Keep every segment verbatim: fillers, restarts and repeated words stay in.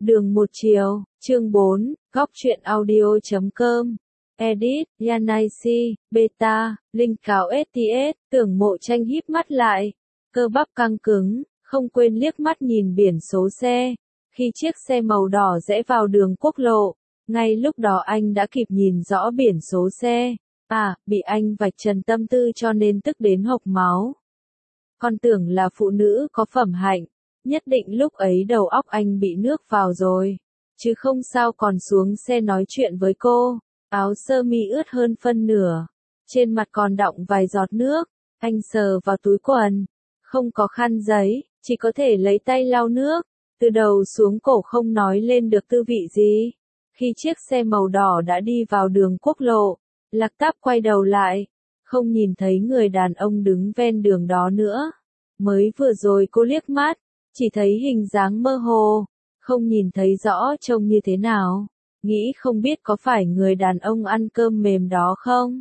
Đường một chiều, chương bốn, góc truyện audio chấm com. Edit, Yanaisi, Beta, Linh cáo ét tê ét, Tưởng Mộ Tranh híp mắt lại, cơ bắp căng cứng, không quên liếc mắt nhìn biển số xe. Khi chiếc xe màu đỏ rẽ vào đường quốc lộ, ngay lúc đó anh đã kịp nhìn rõ biển số xe. À, bị anh vạch trần tâm tư cho nên tức đến hộc máu. Con tưởng là phụ nữ có phẩm hạnh, nhất định lúc ấy đầu óc anh bị nước vào rồi, chứ không sao còn xuống xe nói chuyện với cô. Áo sơ mi ướt hơn phân nửa, trên mặt còn đọng vài giọt nước, anh sờ vào túi quần, không có khăn giấy, chỉ có thể lấy tay lau nước, từ đầu xuống cổ không nói lên được tư vị gì. Khi chiếc xe màu đỏ đã đi vào đường quốc lộ, Lạc Táp quay đầu lại, không nhìn thấy người đàn ông đứng ven đường đó nữa. Mới vừa rồi cô liếc mắt, chỉ thấy hình dáng mơ hồ, không nhìn thấy rõ trông như thế nào, nghĩ không biết có phải người đàn ông ăn cơm mềm đó không.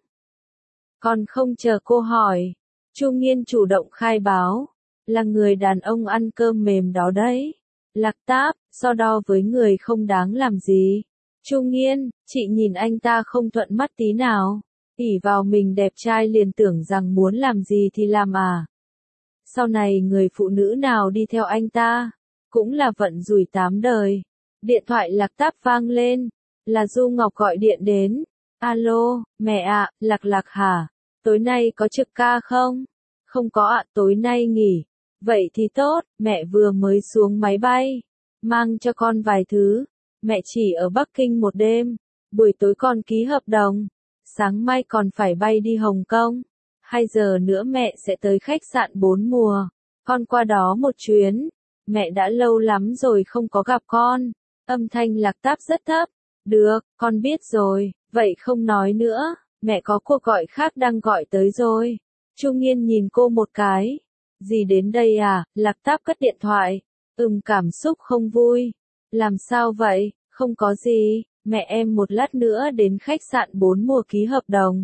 Còn không chờ cô hỏi, Chu Nghiên chủ động khai báo, là người đàn ông ăn cơm mềm đó đấy. Lạc Táp, so đo với người không đáng làm gì. Chu Nghiên, chị nhìn anh ta không thuận mắt tí nào, ỷ vào mình đẹp trai liền tưởng rằng muốn làm gì thì làm à. Sau này người phụ nữ nào đi theo anh ta, cũng là vận rủi tám đời. Điện thoại Lạc Táp vang lên, là Du Ngọc gọi điện đến. Alo, mẹ ạ, Lạc Lạc hả? Tối nay có trực ca không? Không có ạ, tối nay nghỉ. Vậy thì tốt, mẹ vừa mới xuống máy bay, mang cho con vài thứ. Mẹ chỉ ở Bắc Kinh một đêm, buổi tối con ký hợp đồng, sáng mai còn phải bay đi Hồng Kông. Hai giờ nữa mẹ sẽ tới khách sạn bốn mùa, con qua đó một chuyến. Mẹ đã lâu lắm rồi không có gặp con. Âm thanh Lạc Táp rất thấp. Được, con biết rồi, vậy không nói nữa, mẹ có cuộc gọi khác đang gọi tới rồi. Chu Nghiên nhìn cô một cái. Gì đến đây à? Lạc Táp cất điện thoại. Ừm, cảm xúc không vui. Làm sao vậy? Không có gì, mẹ em một lát nữa đến khách sạn bốn mùa ký hợp đồng.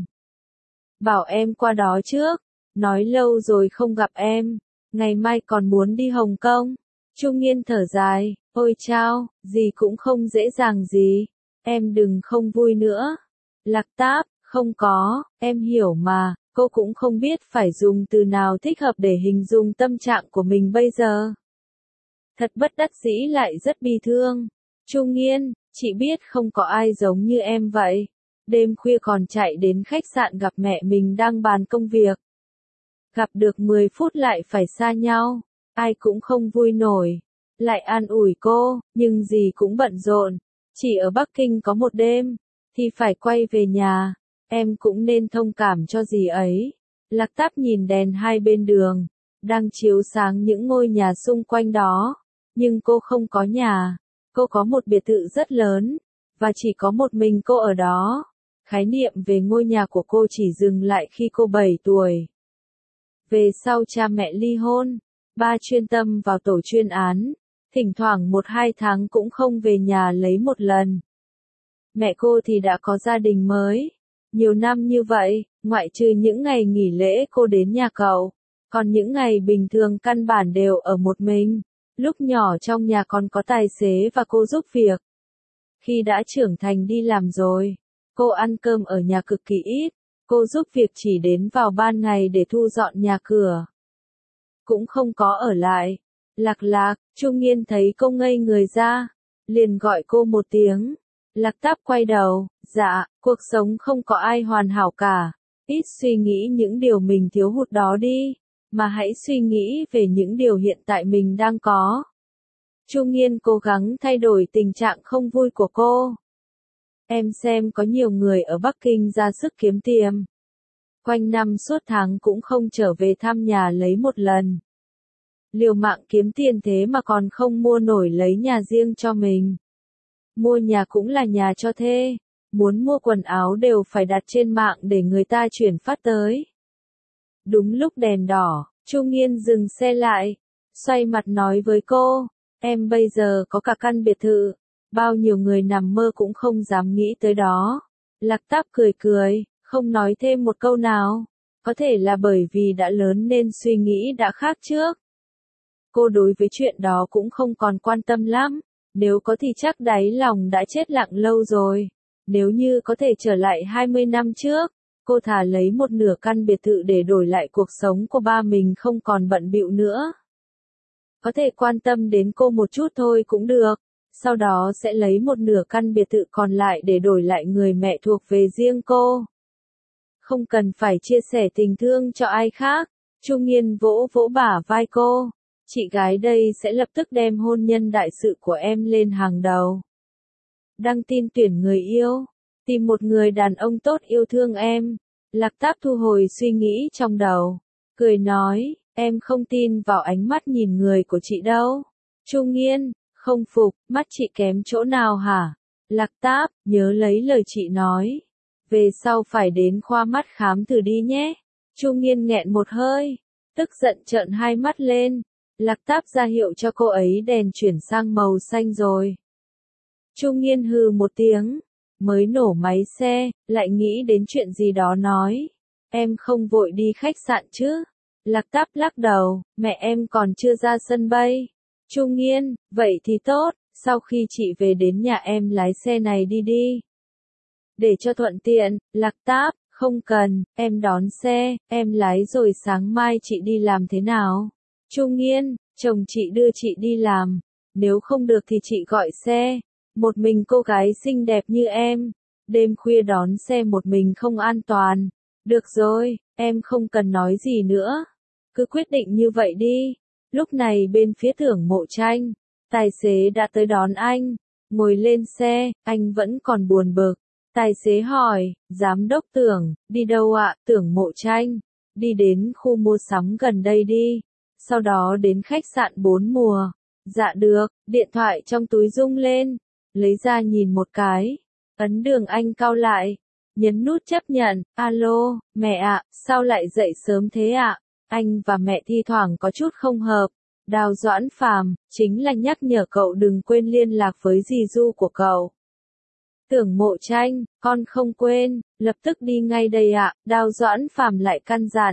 Bảo em qua đó trước, nói lâu rồi không gặp em, ngày mai còn muốn đi Hồng Kông. Chu Nghiên thở dài, ôi chao, gì cũng không dễ dàng gì, em đừng không vui nữa. Lạc Táp, không có, em hiểu mà, cô cũng không biết phải dùng từ nào thích hợp để hình dung tâm trạng của mình bây giờ. Thật bất đắc dĩ lại rất bi thương. Chu Nghiên, chị biết không có ai giống như em vậy. Đêm khuya còn chạy đến khách sạn gặp mẹ mình đang bàn công việc. Gặp được mười phút lại phải xa nhau, ai cũng không vui nổi. Lại an ủi cô, nhưng gì cũng bận rộn. Chỉ ở Bắc Kinh có một đêm, thì phải quay về nhà. Em cũng nên thông cảm cho dì ấy. Lạc Táp nhìn đèn hai bên đường, đang chiếu sáng những ngôi nhà xung quanh đó. Nhưng cô không có nhà. Cô có một biệt thự rất lớn, và chỉ có một mình cô ở đó. Khái niệm về ngôi nhà của cô chỉ dừng lại khi cô bảy tuổi. Về sau cha mẹ ly hôn, ba chuyên tâm vào tổ chuyên án, thỉnh thoảng một hai tháng cũng không về nhà lấy một lần. Mẹ cô thì đã có gia đình mới. Nhiều năm như vậy, ngoại trừ những ngày nghỉ lễ cô đến nhà cậu, còn những ngày bình thường căn bản đều ở một mình. Lúc nhỏ trong nhà còn có tài xế và cô giúp việc. Khi đã trưởng thành đi làm rồi, cô ăn cơm ở nhà cực kỳ ít, cô giúp việc chỉ đến vào ban ngày để thu dọn nhà cửa. Cũng không có ở lại. Lạc Lạc, Chu Nghiên thấy cô ngây người ra, liền gọi cô một tiếng. Lạc Táp quay đầu, dạ, cuộc sống không có ai hoàn hảo cả, ít suy nghĩ những điều mình thiếu hụt đó đi, mà hãy suy nghĩ về những điều hiện tại mình đang có. Chu Nghiên cố gắng thay đổi tình trạng không vui của cô. Em xem có nhiều người ở Bắc Kinh ra sức kiếm tiền. Quanh năm suốt tháng cũng không trở về thăm nhà lấy một lần. Liều mạng kiếm tiền thế mà còn không mua nổi lấy nhà riêng cho mình. Mua nhà cũng là nhà cho thuê. Muốn mua quần áo đều phải đặt trên mạng để người ta chuyển phát tới. Đúng lúc đèn đỏ, Chu Nghiên dừng xe lại, xoay mặt nói với cô, em bây giờ có cả căn biệt thự, bao nhiêu người nằm mơ cũng không dám nghĩ tới đó. Lạc Táp cười cười, không nói thêm một câu nào, có thể là bởi vì đã lớn nên suy nghĩ đã khác trước. Cô đối với chuyện đó cũng không còn quan tâm lắm, Nếu có thì chắc đáy lòng đã chết lặng lâu rồi. Nếu như có thể trở lại hai mươi năm trước, cô thà lấy một nửa căn biệt thự để đổi lại cuộc sống của ba mình không còn bận bịu nữa. Có thể quan tâm đến cô một chút thôi cũng được, sau đó sẽ lấy một nửa căn biệt thự còn lại để đổi lại người mẹ thuộc về riêng cô. Không cần phải chia sẻ tình thương cho ai khác. Chu Nghiên vỗ vỗ bả vai cô. Chị gái đây sẽ lập tức đem hôn nhân đại sự của em lên hàng đầu. Đăng tin tuyển người yêu. Tìm một người đàn ông tốt yêu thương em. Lạc Táp thu hồi suy nghĩ trong đầu. Cười nói, em không tin vào ánh mắt nhìn người của chị đâu. Chu Nghiên, không phục, mắt chị kém chỗ nào hả? Lạc Táp, nhớ lấy lời chị nói. Về sau phải đến khoa mắt khám thử đi nhé. Chu Nghiên nghẹn một hơi, tức giận trợn hai mắt lên. Lạc Táp ra hiệu cho cô ấy đèn chuyển sang màu xanh rồi. Chu Nghiên hừ một tiếng, mới nổ máy xe, lại nghĩ đến chuyện gì đó nói. Em không vội đi khách sạn chứ? Lạc Táp lắc đầu, mẹ em còn chưa ra sân bay. Chu Nghiên, vậy thì tốt, sau khi chị về đến nhà em lái xe này đi đi. Để cho thuận tiện, Lạc Táp, không cần, em đón xe, em lái rồi sáng mai chị đi làm thế nào? Chu Nghiên, chồng chị đưa chị đi làm, nếu không được thì chị gọi xe. Một mình cô gái xinh đẹp như em, đêm khuya đón xe một mình không an toàn. Được rồi, em không cần nói gì nữa, cứ quyết định như vậy đi. Lúc này bên phía Tưởng Mộ Tranh, tài xế đã tới đón anh, ngồi lên xe, anh vẫn còn buồn bực. Tài xế hỏi, giám đốc Tưởng, đi đâu ạ? Tưởng Mộ Tranh, đi đến khu mua sắm gần đây đi, sau đó đến khách sạn bốn mùa. Dạ được, điện thoại trong túi rung lên, lấy ra nhìn một cái, ấn đường anh cau lại, nhấn nút chấp nhận. Alo, mẹ ạ, sao lại dậy sớm thế ạ? Anh và mẹ thi thoảng có chút không hợp. Đào Doãn Phàm, chính là nhắc nhở cậu đừng quên liên lạc với dì Du của cậu. Tưởng Mộ Tranh, con không quên, lập tức đi ngay đây ạ. Đào Doãn Phàm lại căn dặn.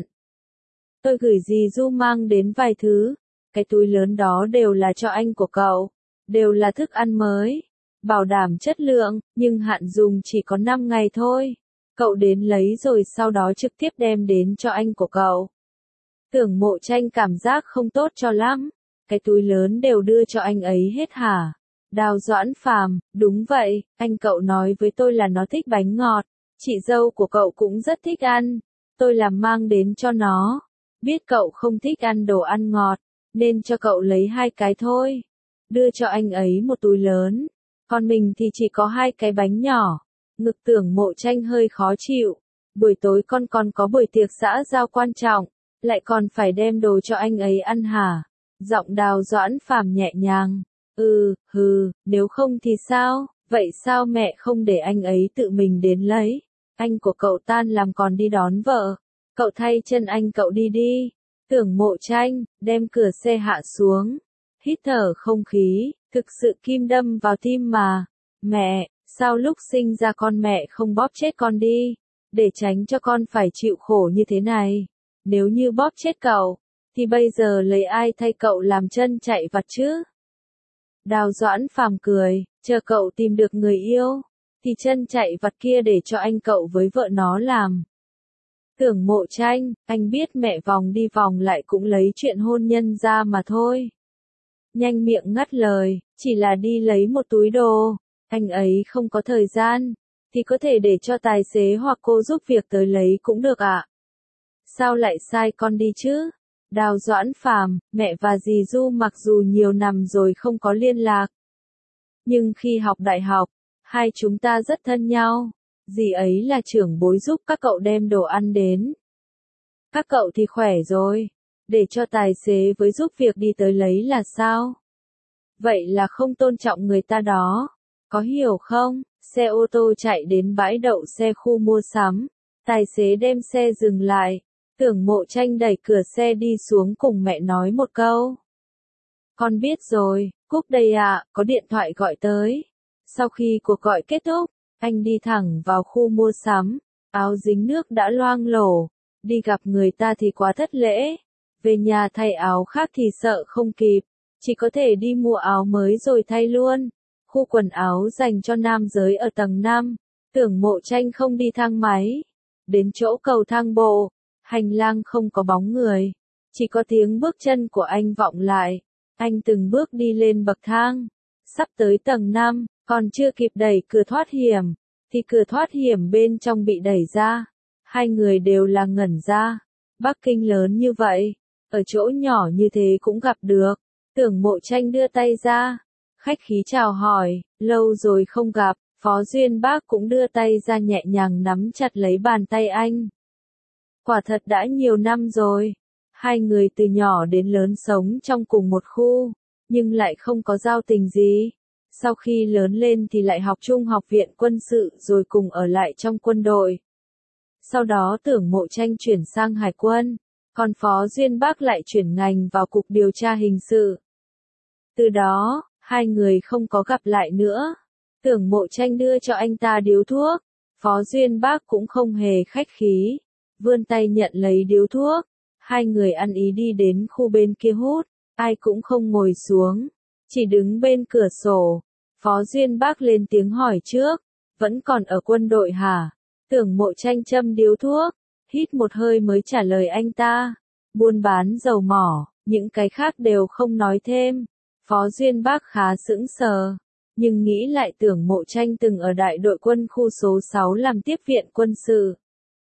Tôi gửi dì Du mang đến vài thứ, cái túi lớn đó đều là cho anh của cậu, đều là thức ăn mới, bảo đảm chất lượng, nhưng hạn dùng chỉ có năm ngày thôi. Cậu đến lấy rồi sau đó trực tiếp đem đến cho anh của cậu. Tưởng Mộ Tranh cảm giác không tốt cho lắm, cái túi lớn đều đưa cho anh ấy hết hả? Đào Doãn Phàm, đúng vậy, anh cậu nói với tôi là nó thích bánh ngọt, chị dâu của cậu cũng rất thích ăn, tôi làm mang đến cho nó. Biết cậu không thích ăn đồ ăn ngọt, nên cho cậu lấy hai cái thôi. Đưa cho anh ấy một túi lớn, còn mình thì chỉ có hai cái bánh nhỏ. Ngực Tưởng Mộ Tranh hơi khó chịu, buổi tối con còn có buổi tiệc xã giao quan trọng, lại còn phải đem đồ cho anh ấy ăn hả? Giọng Đào Doãn Phàm nhẹ nhàng. Ừ, hừ, nếu không thì sao? Vậy sao mẹ không để anh ấy tự mình đến lấy? Anh của cậu tan làm còn đi đón vợ. Cậu thay chân anh cậu đi đi. Tưởng Mộ Tranh, đem cửa xe hạ xuống. Hít thở không khí, thực sự kim đâm vào tim mà. Mẹ, sao lúc sinh ra con mẹ không bóp chết con đi? Để tránh cho con phải chịu khổ như thế này. Nếu như bóp chết cậu, thì bây giờ lấy ai thay cậu làm chân chạy vặt chứ? Đào Doãn Phàm cười, chờ cậu tìm được người yêu, thì chân chạy vặt kia để cho anh cậu với vợ nó làm. Tưởng Mộ Tranh, anh biết mẹ vòng đi vòng lại cũng lấy chuyện hôn nhân ra mà thôi. Nhanh miệng ngắt lời, chỉ là đi lấy một túi đồ, anh ấy không có thời gian, thì có thể để cho tài xế hoặc cô giúp việc tới lấy cũng được ạ. Sao lại sai con đi chứ? Đào Doãn Phàm, mẹ và dì Du mặc dù nhiều năm rồi không có liên lạc, nhưng khi học đại học, hai chúng ta rất thân nhau. Dì ấy là trưởng bối giúp các cậu đem đồ ăn đến. Các cậu thì khỏe rồi, để cho tài xế với giúp việc đi tới lấy là sao? Vậy là không tôn trọng người ta đó, có hiểu không? Xe ô tô chạy đến bãi đậu xe khu mua sắm, tài xế đem xe dừng lại. Tưởng Mộ Tranh đẩy cửa xe đi xuống cùng mẹ nói một câu. Con biết rồi, cúp đây ạ, có điện thoại gọi tới. Sau khi cuộc gọi kết thúc, anh đi thẳng vào khu mua sắm, áo dính nước đã loang lổ, đi gặp người ta thì quá thất lễ, về nhà thay áo khác thì sợ không kịp, chỉ có thể đi mua áo mới rồi thay luôn. Khu quần áo dành cho nam giới ở tầng năm, Tưởng Mộ Tranh không đi thang máy. Đến chỗ cầu thang bộ, hành lang không có bóng người, chỉ có tiếng bước chân của anh vọng lại. Anh từng bước đi lên bậc thang, sắp tới tầng năm, còn chưa kịp đẩy cửa thoát hiểm, thì cửa thoát hiểm bên trong bị đẩy ra. Hai người đều là ngẩn ra. Bắc Kinh lớn như vậy, ở chỗ nhỏ như thế cũng gặp được. Tưởng Mộ Tranh đưa tay ra, khách khí chào hỏi, lâu rồi không gặp. Phó Duyên Bác cũng đưa tay ra nhẹ nhàng nắm chặt lấy bàn tay anh. Quả thật đã nhiều năm rồi, hai người từ nhỏ đến lớn sống trong cùng một khu, nhưng lại không có giao tình gì. Sau khi lớn lên thì lại học chung học viện quân sự rồi cùng ở lại trong quân đội. Sau đó Tưởng Mộ Tranh chuyển sang hải quân, còn Phó Duyên Bác lại chuyển ngành vào cục điều tra hình sự. Từ đó, hai người không có gặp lại nữa. Tưởng Mộ Tranh đưa cho anh ta điếu thuốc, Phó Duyên Bác cũng không hề khách khí, vươn tay nhận lấy điếu thuốc. Hai người ăn ý đi đến khu bên kia hút, ai cũng không ngồi xuống, chỉ đứng bên cửa sổ. Phó Duyên Bác lên tiếng hỏi trước, vẫn còn ở quân đội hả? Tưởng Mộ Tranh châm điếu thuốc, hít một hơi mới trả lời anh ta, buôn bán dầu mỏ, những cái khác đều không nói thêm. Phó Duyên Bác khá sững sờ, nhưng nghĩ lại Tưởng Mộ Tranh từng ở đại đội quân khu số sáu làm tiếp viện quân sự,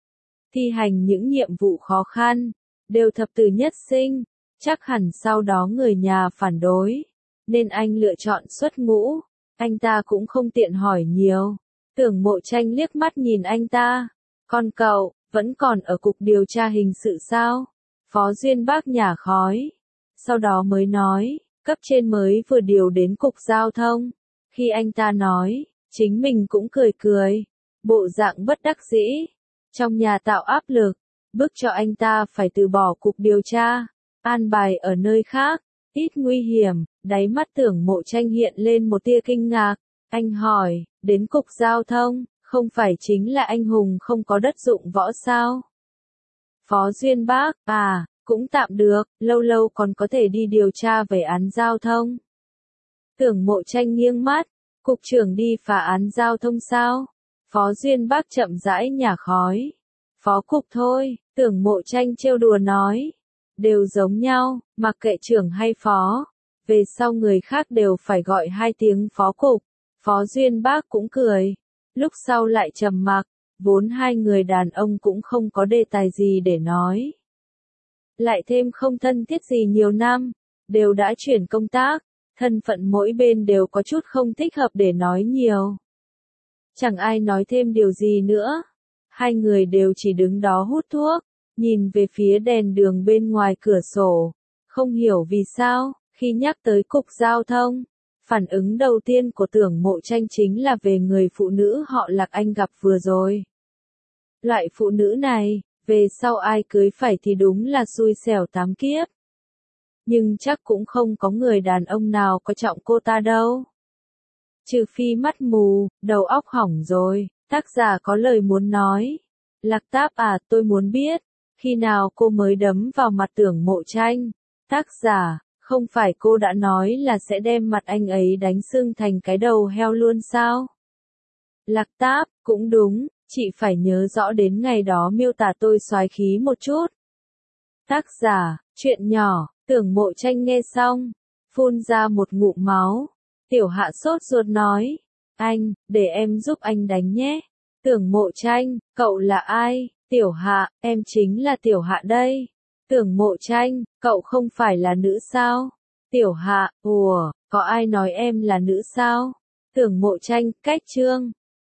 thi hành những nhiệm vụ khó khăn, đều thập tử nhất sinh, chắc hẳn sau đó người nhà phản đối, nên anh lựa chọn xuất ngũ. Anh ta cũng không tiện hỏi nhiều. Tưởng Mộ Tranh liếc mắt nhìn anh ta, con cậu, vẫn còn ở cục điều tra hình sự sao? Phó Duyên Bác nhả khói, sau đó mới nói, cấp trên mới vừa điều đến cục giao thông. Khi anh ta nói, chính mình cũng cười cười, bộ dạng bất đắc dĩ. Trong nhà tạo áp lực, bức cho anh ta phải từ bỏ cục điều tra, an bài ở nơi khác, ít nguy hiểm. Đáy mắt Tưởng Mộ Tranh hiện lên một tia kinh ngạc. Anh hỏi, đến cục giao thông, không phải chính là anh hùng không có đất dụng võ sao? Phó Duyên Bác, à, cũng tạm được, lâu lâu còn có thể đi điều tra về án giao thông. Tưởng Mộ Tranh nghiêng mắt, cục trưởng đi phá án giao thông sao? Phó Duyên Bác chậm rãi nhả khói. Phó cục thôi, Tưởng Mộ Tranh trêu đùa nói. Đều giống nhau, mặc kệ trưởng hay phó. Về sau người khác đều phải gọi hai tiếng phó cục. Phó Duyên Bác cũng cười. Lúc sau lại trầm mặc, vốn hai người đàn ông cũng không có đề tài gì để nói. Lại thêm không thân thiết gì nhiều năm, đều đã chuyển công tác, thân phận mỗi bên đều có chút không thích hợp để nói nhiều. Chẳng ai nói thêm điều gì nữa. Hai người đều chỉ đứng đó hút thuốc, nhìn về phía đèn đường bên ngoài cửa sổ. Không hiểu vì sao, khi nhắc tới cục giao thông, phản ứng đầu tiên của Tưởng Mộ Tranh chính là về người phụ nữ họ Lạc anh gặp vừa rồi. Loại phụ nữ này, về sau ai cưới phải thì đúng là xui xẻo tám kiếp. Nhưng chắc cũng không có người đàn ông nào có trọng cô ta đâu. Trừ phi mắt mù, đầu óc hỏng rồi. Tác giả có lời muốn nói. Lạc Táp à, tôi muốn biết, khi nào cô mới đấm vào mặt Tưởng Mộ Tranh? Tác giả, không phải cô đã nói là sẽ đem mặt anh ấy đánh sưng thành cái đầu heo luôn sao? Lạc Táp, cũng đúng, chị phải nhớ rõ đến ngày đó miêu tả tôi soái khí một chút. Tác giả, chuyện nhỏ, Tưởng Mộ Tranh nghe xong, phun ra một ngụm máu. Tiểu Hạ sốt ruột nói, anh, để em giúp anh đánh nhé. Tưởng Mộ Tranh, cậu là ai? Tiểu Hạ, em chính là Tiểu Hạ đây. Tưởng Mộ Tranh, cậu không phải là nữ sao? Tiểu Hạ, ủa, có ai nói em là nữ sao? Tưởng Mộ Tranh, cách chương.